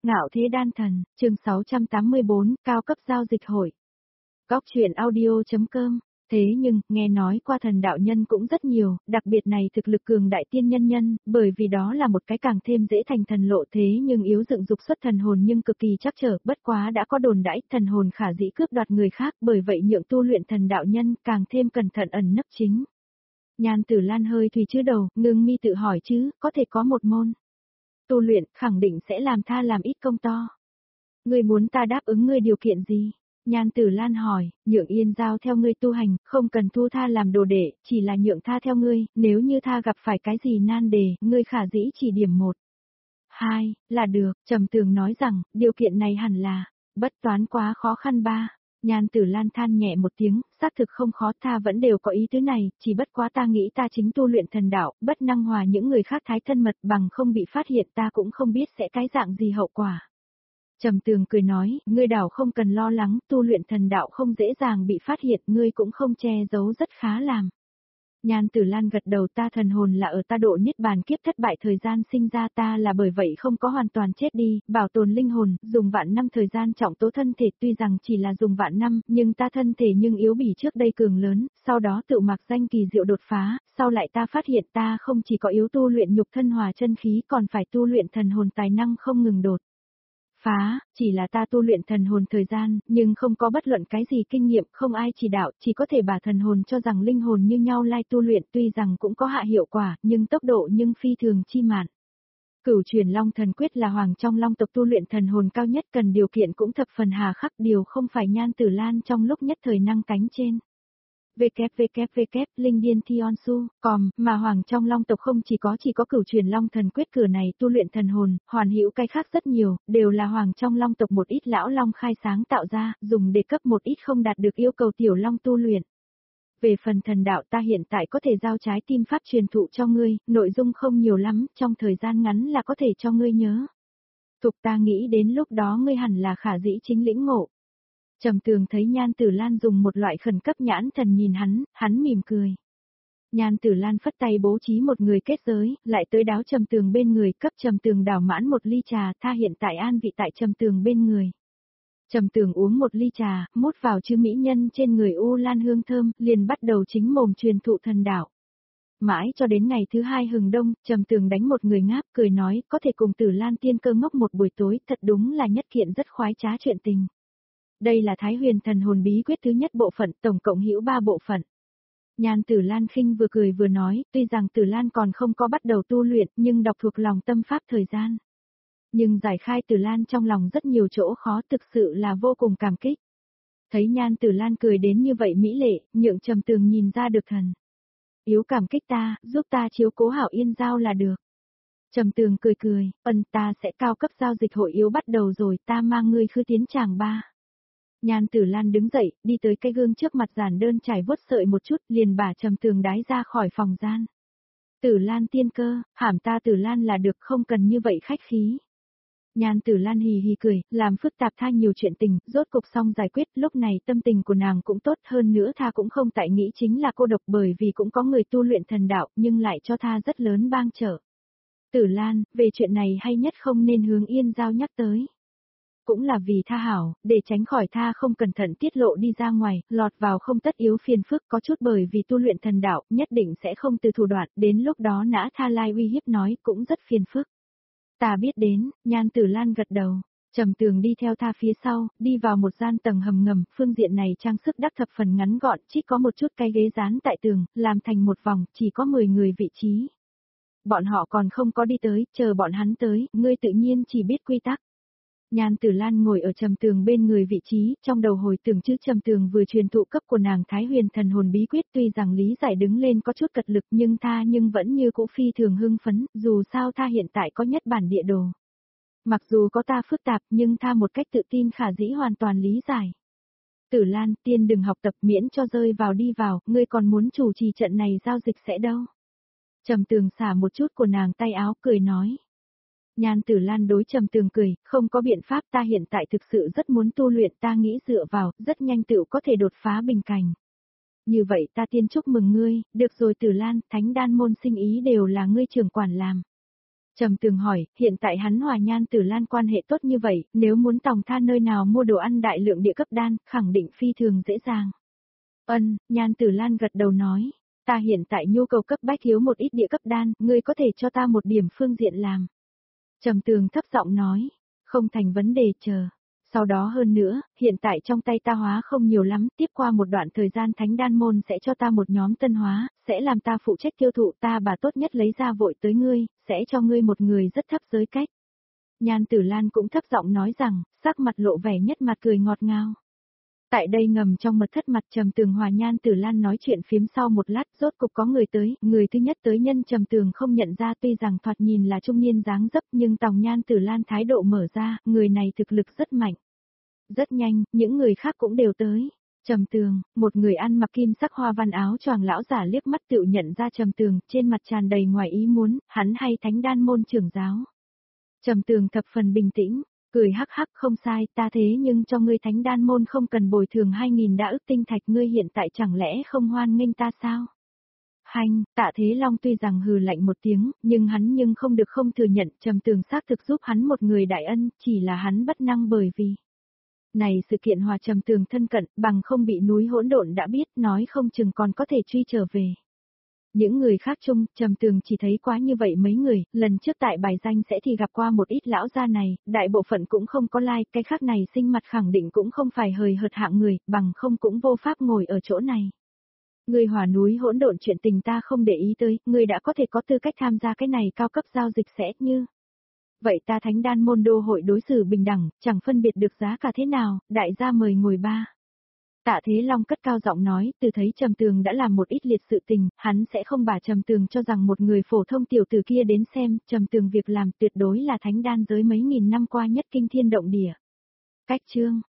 Ngạo Thế Đan Thần, chương 684, cao cấp giao dịch hội. Góc truyện audio.com. Thế nhưng, nghe nói qua thần đạo nhân cũng rất nhiều, đặc biệt này thực lực cường đại tiên nhân, bởi vì đó là một cái càng thêm dễ thành thần lộ thế nhưng yếu dựng dục xuất thần hồn nhưng cực kỳ chắc trở, bất quá đã có đồn đãi thần hồn khả dĩ cướp đoạt người khác, bởi vậy nhượng tu luyện thần đạo nhân càng thêm cẩn thận ẩn nấp chính. Nhan Tử Lan hơi thủy chữ đầu, ngưng mi tự hỏi chứ, có thể có một môn tu luyện, khẳng định sẽ làm tha làm ít công to. Ngươi muốn ta đáp ứng ngươi điều kiện gì? Nhan Tử Lan hỏi, nhượng Yên Giao theo ngươi tu hành, không cần thu tha làm đồ đệ, chỉ là nhượng tha theo ngươi, nếu như tha gặp phải cái gì nan đề, ngươi khả dĩ chỉ điểm 1. 2, là được, Trầm Tường nói rằng, điều kiện này hẳn là, bất toán quá khó khăn 3. Nhan Tử Lan than nhẹ một tiếng, xác thực không khó, tha vẫn đều có ý tứ này, chỉ bất quá ta nghĩ ta chính tu luyện thần đạo, bất năng hòa những người khác thái thân mật bằng không bị phát hiện ta cũng không biết sẽ cái dạng gì hậu quả. Trầm Tường cười nói, ngươi đảo không cần lo lắng, tu luyện thần đạo không dễ dàng bị phát hiện, ngươi cũng không che giấu rất khá làm. Nhan Tử Lan gật đầu, ta thần hồn là ở ta độ niết bàn kiếp thất bại thời gian sinh ra, ta là bởi vậy không có hoàn toàn chết đi, bảo tồn linh hồn, dùng vạn năm thời gian trọng tố thân thể, tuy rằng chỉ là dùng vạn năm, nhưng ta thân thể nhưng yếu bỉ trước đây cường lớn, sau đó tự mặc danh kỳ diệu đột phá, sau lại ta phát hiện ta không chỉ có yếu tu luyện nhục thân hòa chân khí còn phải tu luyện thần hồn tài năng không ngừng đột phá, chỉ là ta tu luyện thần hồn thời gian, nhưng không có bất luận cái gì kinh nghiệm, không ai chỉ đạo, chỉ có thể bà thần hồn cho rằng linh hồn như nhau lai tu luyện, tuy rằng cũng có hạ hiệu quả, nhưng tốc độ nhưng phi thường chi mạn. Cửu truyền Long Thần Quyết là hoàng trong Long tộc tu luyện thần hồn cao nhất, cần điều kiện cũng thập phần hà khắc, điều không phải Nhan Tử Lan trong lúc nhất thời năng cánh trên. www linh điên thion su com mà hoàng trong Long tộc không chỉ có cửu truyền Long Thần Quyết cửa này tu luyện thần hồn, hoàn hữu cái khác rất nhiều, đều là hoàng trong Long tộc một ít lão long khai sáng tạo ra, dùng để cấp một ít không đạt được yêu cầu tiểu long tu luyện. Về phần thần đạo ta hiện tại có thể giao trái tim pháp truyền thụ cho ngươi, nội dung không nhiều lắm, trong thời gian ngắn là có thể cho ngươi nhớ. Tục ta nghĩ đến lúc đó ngươi hẳn là khả dĩ chính lĩnh ngộ. Trầm Tường thấy Nhan Tử Lan dùng một loại khẩn cấp nhãn thần nhìn hắn mỉm cười. Nhan Tử Lan phất tay bố trí một người kết giới, lại tới đáo Trầm Tường bên người, cấp Trầm Tường đảo mãn một ly trà, tha hiện tại an vị tại Trầm Tường bên người. Trầm Tường uống một ly trà, mút vào chư mỹ nhân trên người u lan hương thơm, liền bắt đầu chính mồm truyền thụ thần đạo. Mãi cho đến ngày thứ 2 hừng đông, Trầm Tường đánh một người ngáp, cười nói, có thể cùng Tử Lan tiên cơ ngốc một buổi tối, thật đúng là nhất kiện rất khoái trá chuyện tình. Đây là Thái Huyền Thần Hồn Bí Quyết thứ nhất bộ phận, tổng cộng hữu 3 bộ phận. Nhan Tử Lan khinh vừa cười vừa nói, tuy rằng Tử Lan còn không có bắt đầu tu luyện, nhưng đọc thuộc lòng tâm pháp thời gian. Nhưng giải khai Tử Lan trong lòng rất nhiều chỗ khó, thực sự là vô cùng cảm kích. Thấy Nhan Tử Lan cười đến như vậy mỹ lệ, nhượng Trầm Tường nhìn ra được thần. Yếu cảm kích ta, giúp ta chiếu cố hảo Yên Giao là được. Trầm Tường cười, ta sẽ cao cấp giao dịch hội yếu bắt đầu rồi, ta mang ngươi khư tiến tràng 3. Nhan Tử Lan đứng dậy, đi tới cái gương trước mặt giản đơn trải vuốt sợi một chút, liền bả Trầm Tường đái ra khỏi phòng gian. Tử Lan tiên cơ, hàm ta Tử Lan là được, không cần như vậy khách khí. Nhan Tử Lan hì hì cười, làm phức tạp tha nhiều chuyện tình, rốt cục xong giải quyết, lúc này tâm tình của nàng cũng tốt hơn nữa, tha cũng không tại nghĩ chính là cô độc, bởi vì cũng có người tu luyện thần đạo, nhưng lại cho tha rất lớn bang trợ. Tử Lan, về chuyện này hay nhất không nên hướng Yên Giao nhắc tới. Cũng là vì tha hảo, để tránh khỏi tha không cẩn thận tiết lộ đi ra ngoài, lọt vào không tất yếu phiền phức, có chút bởi vì tu luyện thần đạo, nhất định sẽ không từ thủ đoạn, đến lúc đó nã tha lai uy hiếp nói, cũng rất phiền phức. Ta biết đến, Nhan Tử Lan gật đầu. Trầm Tường đi theo tha phía sau, đi vào một gian tầng hầm ngầm, phương diện này trang sức đắc thập phần ngắn gọn, chỉ có một chút cái ghế dán tại tường, làm thành một vòng, chỉ có 10 người vị trí. Bọn họ còn không có đi tới, chờ bọn hắn tới, ngươi tự nhiên chỉ biết quy tắc. Nhan Tử Lan ngồi ở Trầm Tường bên người vị trí, trong đầu hồi tưởng chữ Trầm Tường vừa truyền thụ cấp của nàng Thái Huyền Thần Hồn Bí Quyết, tuy rằng lý giải đứng lên có chút cật lực nhưng tha vẫn như cũ phi thường hưng phấn, dù sao tha hiện tại có nhất bản địa đồ. Mặc dù có ta phức tạp nhưng tha một cách tự tin khả dĩ hoàn toàn lý giải. Tử Lan, tiên đừng học tập miễn cho rơi vào đi vào, ngươi còn muốn chủ trì trận này giao dịch sẽ đâu. Trầm Tường xả một chút của nàng tay áo cười nói. Nhan Tử Lan đối Trầm Tường cười, không có biện pháp, ta hiện tại thực sự rất muốn tu luyện, ta nghĩ dựa vào, rất nhanh tựu có thể đột phá bình cảnh. Như vậy ta tiên chúc mừng ngươi, được rồi Tử Lan, thánh đan môn sinh ý đều là ngươi trưởng quản làm. Trầm Tường hỏi, hiện tại hắn hòa Nhan Tử Lan quan hệ tốt như vậy, nếu muốn tòng tha nơi nào mua đồ ăn đại lượng địa cấp đan, khẳng định phi thường dễ dàng. Nhan Tử Lan gật đầu nói, ta hiện tại nhu cầu cấp bách thiếu một ít địa cấp đan, ngươi có thể cho ta một điểm phương diện làm. Trầm Tường thấp giọng nói, không thành vấn đề, chờ. Sau đó hơn nữa, hiện tại trong tay ta hóa không nhiều lắm, tiếp qua một đoạn thời gian Thánh Đan Môn sẽ cho ta một nhóm tân hóa, sẽ làm ta phụ trách tiêu thụ, ta bà tốt nhất lấy ra vội tới ngươi, sẽ cho ngươi một người rất thấp giới cách. Nhan Tử Lan cũng thấp giọng nói rằng, sắc mặt lộ vẻ nhất mặt cười ngọt ngào. Tại đây ngầm trong mật thất mặt Trầm Tường hòa Nhan Tử Lan nói chuyện phiếm sau một lát, rốt cục có người tới, người thứ nhất tới nhân Trầm Tường không nhận ra, tuy rằng thoạt nhìn là trung niên dáng dấp nhưng tòng Nhan Tử Lan thái độ mở ra, người này thực lực rất mạnh. Rất nhanh, những người khác cũng đều tới. Trầm Tường, một người ăn mặc kim sắc hoa văn áo choàng lão giả liếc mắt tự nhận ra Trầm Tường, trên mặt tràn đầy ngoài ý muốn, hắn hay Thánh Đan Môn trưởng giáo. Trầm Tường thập phần bình tĩnh, cười hắc hắc, không sai, ta thế nhưng cho ngươi Thánh Đan Môn không cần bồi thường 2.000 đã ức tinh thạch, ngươi hiện tại chẳng lẽ không hoan nghênh ta sao? Hành, Tạ Thế Long tuy rằng hừ lạnh một tiếng, nhưng hắn không được không thừa nhận, Trầm Tường xác thực giúp hắn một người đại ân, chỉ là hắn bất năng bởi vì này sự kiện hòa Trầm Tường thân cận, bằng không bị núi hỗn độn đã biết, nói không chừng còn có thể truy trở về. Những người khác chung, Trầm Tường chỉ thấy quá như vậy mấy người, lần trước tại bài danh sẽ thì gặp qua một ít lão gia này, đại bộ phận cũng không có like, cái khác này sinh mặt khẳng định cũng không phải hời hợt hạng người, bằng không cũng vô pháp ngồi ở chỗ này. Người hòa núi hỗn độn chuyện tình ta không để ý tới, người đã có thể có tư cách tham gia cái này cao cấp giao dịch sẽ như. Vậy ta Thánh Đan Môn đô hội đối xử bình đẳng, chẳng phân biệt được giá cả thế nào, đại gia mời ngồi ba. Tạ Thế Long cất cao giọng nói, từ thấy Trầm Tường đã làm một ít liệt sự tình, hắn sẽ không bà Trầm Tường cho rằng một người phổ thông tiểu tử kia đến xem, Trầm Tường việc làm tuyệt đối là Thánh Đan giới mấy nghìn năm qua nhất kinh thiên động địa. Cách chương